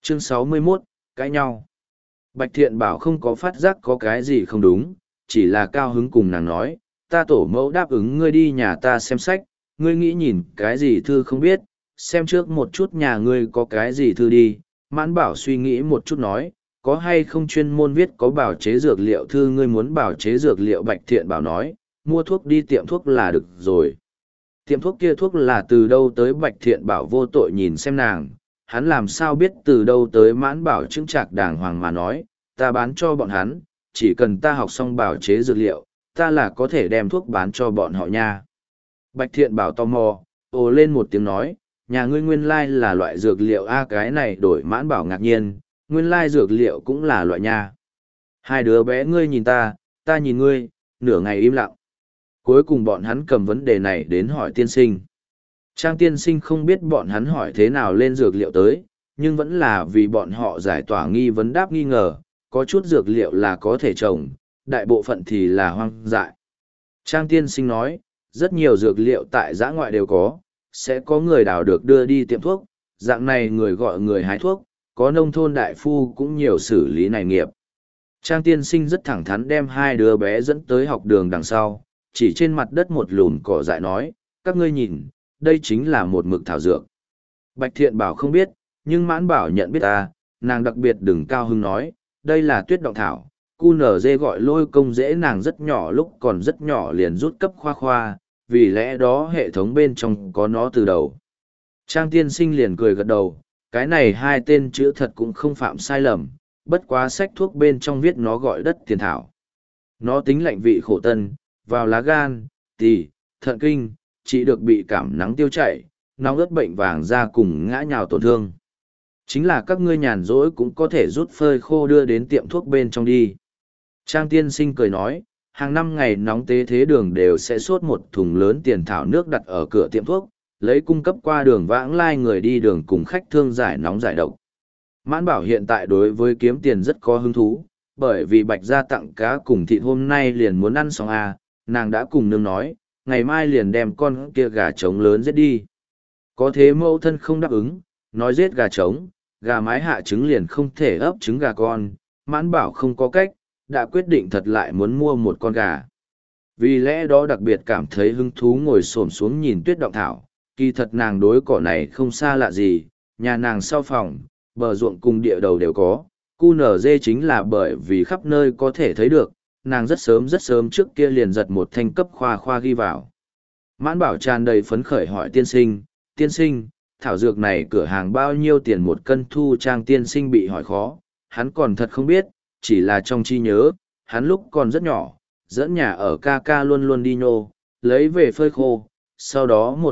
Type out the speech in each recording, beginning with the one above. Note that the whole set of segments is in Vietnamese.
Chương 61, cãi nhau. Bạch Thiện Bảo không có phát giác có cái gì không đúng, chỉ là cao hứng cùng nàng nói, ta tổ mẫu đáp ứng ngươi đi nhà ta xem sách, ngươi nghĩ nhìn cái gì thư không biết, xem trước một chút nhà ngươi có cái gì thư đi. Mãn Bảo suy nghĩ một chút nói, có hay không chuyên môn viết có bảo chế dược liệu thư, ngươi muốn bảo chế dược liệu. Bạch Thiện Bảo nói, mua thuốc đi tiệm thuốc là được rồi. Tiệm thuốc kia thuốc là từ đâu tới? Bạch Thiện Bảo vô tội nhìn xem nàng, hắn làm sao biết từ đâu tới? Mãn Bảo chững chạc đàng hoàng mà nói, ta bán cho bọn hắn, chỉ cần ta học xong bảo chế dược liệu, ta là có thể đem thuốc bán cho bọn họ nha. Bạch Thiện Bảo tò mò, ồ lên một tiếng nói, nhà ngươi nguyên lai là loại dược liệu a? Cái này đổi. Mãn Bảo ngạc nhiên, nguyên lai dược liệu cũng là loại nha. Hai đứa bé ngươi nhìn ta nhìn ngươi, nửa ngày im lặng. Cuối cùng bọn hắn cầm vấn đề này đến hỏi tiên sinh. Trang tiên sinh không biết bọn hắn hỏi thế nào lên dược liệu tới, nhưng vẫn là vì bọn họ giải tỏa nghi vấn đáp nghi ngờ, có chút dược liệu là có thể trồng, đại bộ phận thì là hoang dại. Trang tiên sinh nói, rất nhiều dược liệu tại giã ngoại đều có, sẽ có người đào được đưa đi tiệm thuốc, dạng này người gọi người hái thuốc, có nông thôn đại phu cũng nhiều xử lý này nghiệp. Trang tiên sinh rất thẳng thắn đem hai đứa bé dẫn tới học đường đằng sau, chỉ trên mặt đất một lùn cỏ dại nói, các ngươi nhìn, đây chính là một mực thảo dược. Bạch Thiện Bảo không biết, nhưng Mãn Bảo nhận biết ta, nàng đặc biệt đừng cao hưng nói, đây là tuyết động thảo, QNZ gọi lôi công dễ. Nàng rất nhỏ, lúc còn rất nhỏ liền rút cấp khoa khoa, vì lẽ đó hệ thống bên trong có nó từ đầu. Trang tiên sinh liền cười gật đầu, cái này hai tên chữ thật cũng không phạm sai lầm, bất quá sách thuốc bên trong viết nó gọi đất tiền thảo. Nó tính lạnh vị khổ tân, vào lá gan, tỳ, thận kinh, chỉ được bị cảm nắng tiêu chảy, nóng ớt bệnh vàng da cùng ngã nhào tổn thương. Chính là các ngươi nhàn rỗi cũng có thể rút phơi khô đưa đến tiệm thuốc bên trong đi. Trang tiên sinh cười nói, hàng năm ngày nóng tế thế đường đều sẽ sốt một thùng lớn tiền thảo nước đặt ở cửa tiệm thuốc, lấy cung cấp qua đường vãng lai người đi đường cùng khách thương giải nóng giải độc. Mãn Bảo hiện tại đối với kiếm tiền rất có hứng thú, bởi vì Bạch gia tặng cá cùng thịt hôm nay liền muốn ăn xong à, nàng đã cùng nương nói, ngày mai liền đem con kia gà trống lớn giết đi. Có thế mẫu thân không đáp ứng, nói giết gà trống, gà mái hạ trứng liền không thể ấp trứng gà con. Mãn Bảo không có cách, đã quyết định thật lại muốn mua một con gà. Vì lẽ đó đặc biệt cảm thấy hứng thú ngồi xổm xuống nhìn tuyết động thảo, kỳ thật nàng đối cỏ này không xa lạ gì, nhà nàng sau phòng, bờ ruộng cùng địa đầu đều có, QNZ chính là bởi vì khắp nơi có thể thấy được, nàng rất sớm trước kia liền giật một thanh cấp khoa khoa ghi vào. Mãn Bảo tràn đầy phấn khởi hỏi tiên sinh, thảo dược này cửa hàng bao nhiêu tiền một cân? Thu Trang tiên sinh bị hỏi khó, hắn còn thật không biết, chỉ là trong trí nhớ, hắn lúc còn rất nhỏ, dẫn nhà ở ca ca luôn luôn đi nhô, lấy về phơi khô, sau đó một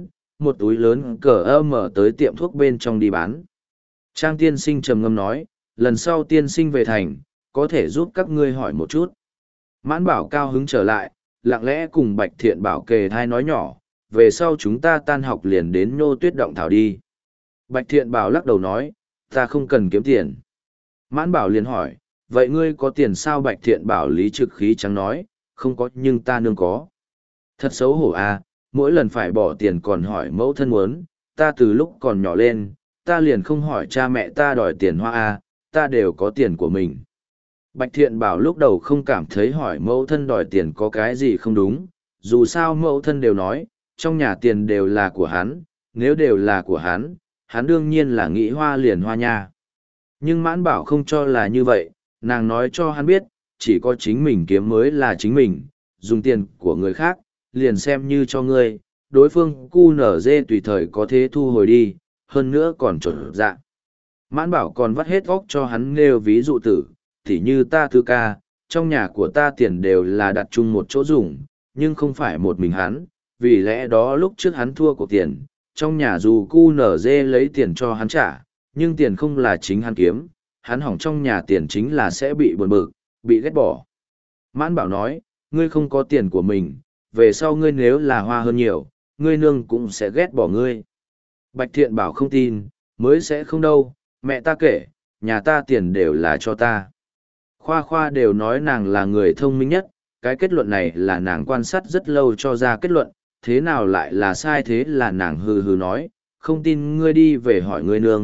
túi lớn cờ mở tới tiệm thuốc bên trong đi bán. Trang tiên sinh trầm ngâm nói, lần sau tiên sinh về thành, có thể giúp các ngươi hỏi một chút. Mãn Bảo cao hứng trở lại, lặng lẽ cùng Bạch Thiện Bảo kề thai nói nhỏ, về sau chúng ta tan học liền đến nhô tuyết động thảo đi. Bạch Thiện Bảo lắc đầu nói, ta không cần kiếm tiền. Mãn Bảo liền hỏi, vậy ngươi có tiền sao? Bạch Thiện Bảo lý trực khí trắng nói, không có nhưng ta nương có. Thật xấu hổ à, mỗi lần phải bỏ tiền còn hỏi mẫu thân muốn, ta từ lúc còn nhỏ lên, ta liền không hỏi cha mẹ ta đòi tiền hoa à, ta đều có tiền của mình. Bạch Thiện Bảo lúc đầu không cảm thấy hỏi mẫu thân đòi tiền có cái gì không đúng, dù sao mẫu thân đều nói, trong nhà tiền đều là của hắn, nếu đều là của hắn đương nhiên là nghĩ hoa liền hoa nha. Nhưng Mãn Bảo không cho là như vậy, nàng nói cho hắn biết, chỉ có chính mình kiếm mới là chính mình, dùng tiền của người khác, liền xem như cho ngươi, đối phương QNZ tùy thời có thế thu hồi đi, hơn nữa còn trộn dạ. Mãn Bảo còn vắt hết óc cho hắn nêu ví dụ tử, tỉ như ta thư ca, trong nhà của ta tiền đều là đặt chung một chỗ dùng, nhưng không phải một mình hắn, vì lẽ đó lúc trước hắn thua cuộc tiền, trong nhà dù QNZ lấy tiền cho hắn trả, nhưng tiền không là chính hắn kiếm, hắn hỏng trong nhà tiền chính là sẽ bị buồn bực, bị ghét bỏ. Mãn Bảo nói, ngươi không có tiền của mình, về sau ngươi nếu là hoa hơn nhiều, ngươi nương cũng sẽ ghét bỏ ngươi. Bạch Thiện Bảo không tin, mới sẽ không đâu, mẹ ta kể, nhà ta tiền đều là cho ta. Khoa Khoa đều nói nàng là người thông minh nhất, cái kết luận này là nàng quan sát rất lâu cho ra kết luận, thế nào lại là sai? Thế là nàng hừ hừ nói, không tin ngươi đi về hỏi ngươi nương,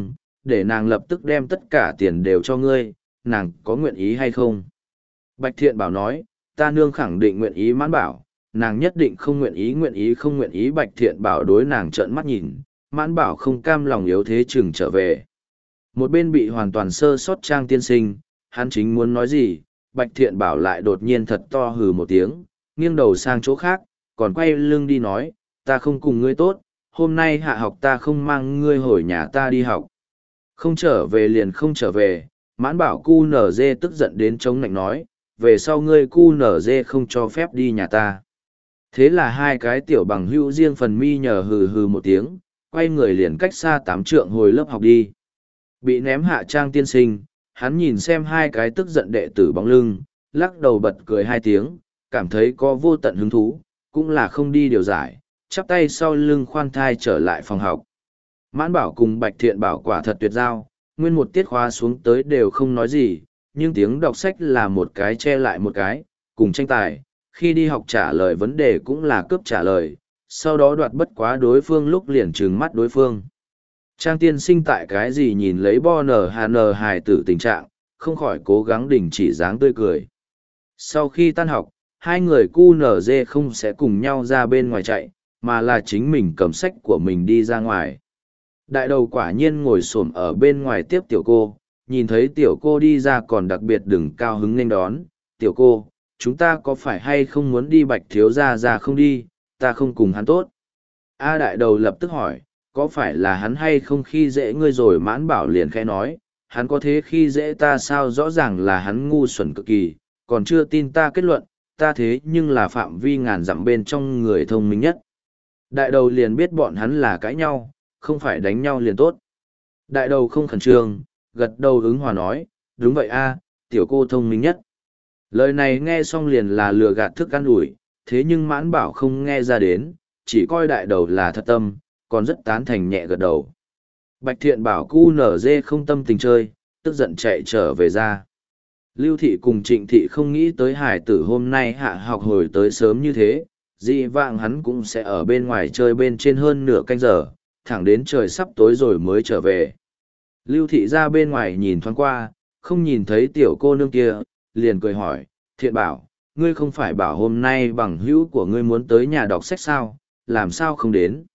để nàng lập tức đem tất cả tiền đều cho ngươi, nàng có nguyện ý hay không? Bạch Thiện Bảo nói, ta nương khẳng định nguyện ý Mãn Bảo, nàng nhất định không nguyện ý không nguyện ý. Bạch Thiện Bảo đối nàng trợn mắt nhìn, Mãn Bảo không cam lòng yếu thế chừng trở về. Một bên bị hoàn toàn sơ sót Trang tiên sinh, hắn chính muốn nói gì, Bạch Thiện Bảo lại đột nhiên thật to hừ một tiếng, nghiêng đầu sang chỗ khác, còn quay lưng đi nói, ta không cùng ngươi tốt, hôm nay hạ học ta không mang ngươi hồi nhà ta đi học. Không trở về liền không trở về, Mãn Bảo cu nở dê tức giận đến chống nạnh nói, về sau ngươi cu nở dê không cho phép đi nhà ta. Thế là hai cái tiểu bằng hữu riêng phần mi nhờ hừ hừ một tiếng, quay người liền cách xa 8 trượng hồi lớp học đi. Bị ném hạ Trang tiên sinh, hắn nhìn xem hai cái tức giận đệ tử bóng lưng, lắc đầu bật cười hai tiếng, cảm thấy có vô tận hứng thú, cũng là không đi điều giải, chắp tay sau lưng khoan thai trở lại phòng học. Mãn Bảo cùng Bạch Thiện Bảo quả thật tuyệt giao, nguyên một tiết khóa xuống tới đều không nói gì, nhưng tiếng đọc sách là một cái che lại một cái, cùng tranh tài, khi đi học trả lời vấn đề cũng là cướp trả lời, sau đó đoạt bất quá đối phương lúc liền trừng mắt đối phương. Trang tiên sinh tại cái gì nhìn lấy bo nở hà nở hài tử tình trạng, không khỏi cố gắng đình chỉ dáng tươi cười. Sau khi tan học, hai người cu nở dê không sẽ cùng nhau ra bên ngoài chạy, mà là chính mình cầm sách của mình đi ra ngoài. Đại đầu quả nhiên ngồi xổm ở bên ngoài tiếp tiểu cô, nhìn thấy tiểu cô đi ra còn đặc biệt đừng cao hứng nên đón. Tiểu cô, chúng ta có phải hay không muốn đi Bạch thiếu gia ra không đi, ta không cùng hắn tốt. A đại đầu lập tức hỏi, có phải là hắn hay không khi dễ ngươi rồi? Mãn Bảo liền khẽ nói, hắn có thế khi dễ ta sao? Rõ ràng là hắn ngu xuẩn cực kỳ, còn chưa tin ta kết luận, ta thế nhưng là phạm vi ngàn dặm bên trong người thông minh nhất. Đại đầu liền biết bọn hắn là cãi nhau, không phải đánh nhau liền tốt. Đại đầu không khẩn trương, gật đầu ứng hòa nói, đúng vậy a, tiểu cô thông minh nhất. Lời này nghe xong liền là lừa gạt thức ăn ủi, thế nhưng Mãn Bảo không nghe ra đến, chỉ coi đại đầu là thật tâm, còn rất tán thành nhẹ gật đầu. Bạch Thiện Bảo cu nở dê không tâm tình chơi, tức giận chạy trở về ra. Lưu Thị cùng Trịnh Thị không nghĩ tới hải tử hôm nay hạ học hồi tới sớm như thế, dị vạng hắn cũng sẽ ở bên ngoài chơi bên trên hơn nửa canh giờ, thẳng đến trời sắp tối rồi mới trở về. Lưu Thị ra bên ngoài nhìn thoáng qua, không nhìn thấy tiểu cô nương kia, liền cười hỏi, Thiện Bảo, ngươi không phải bảo hôm nay bằng hữu của ngươi muốn tới nhà đọc sách sao, làm sao không đến?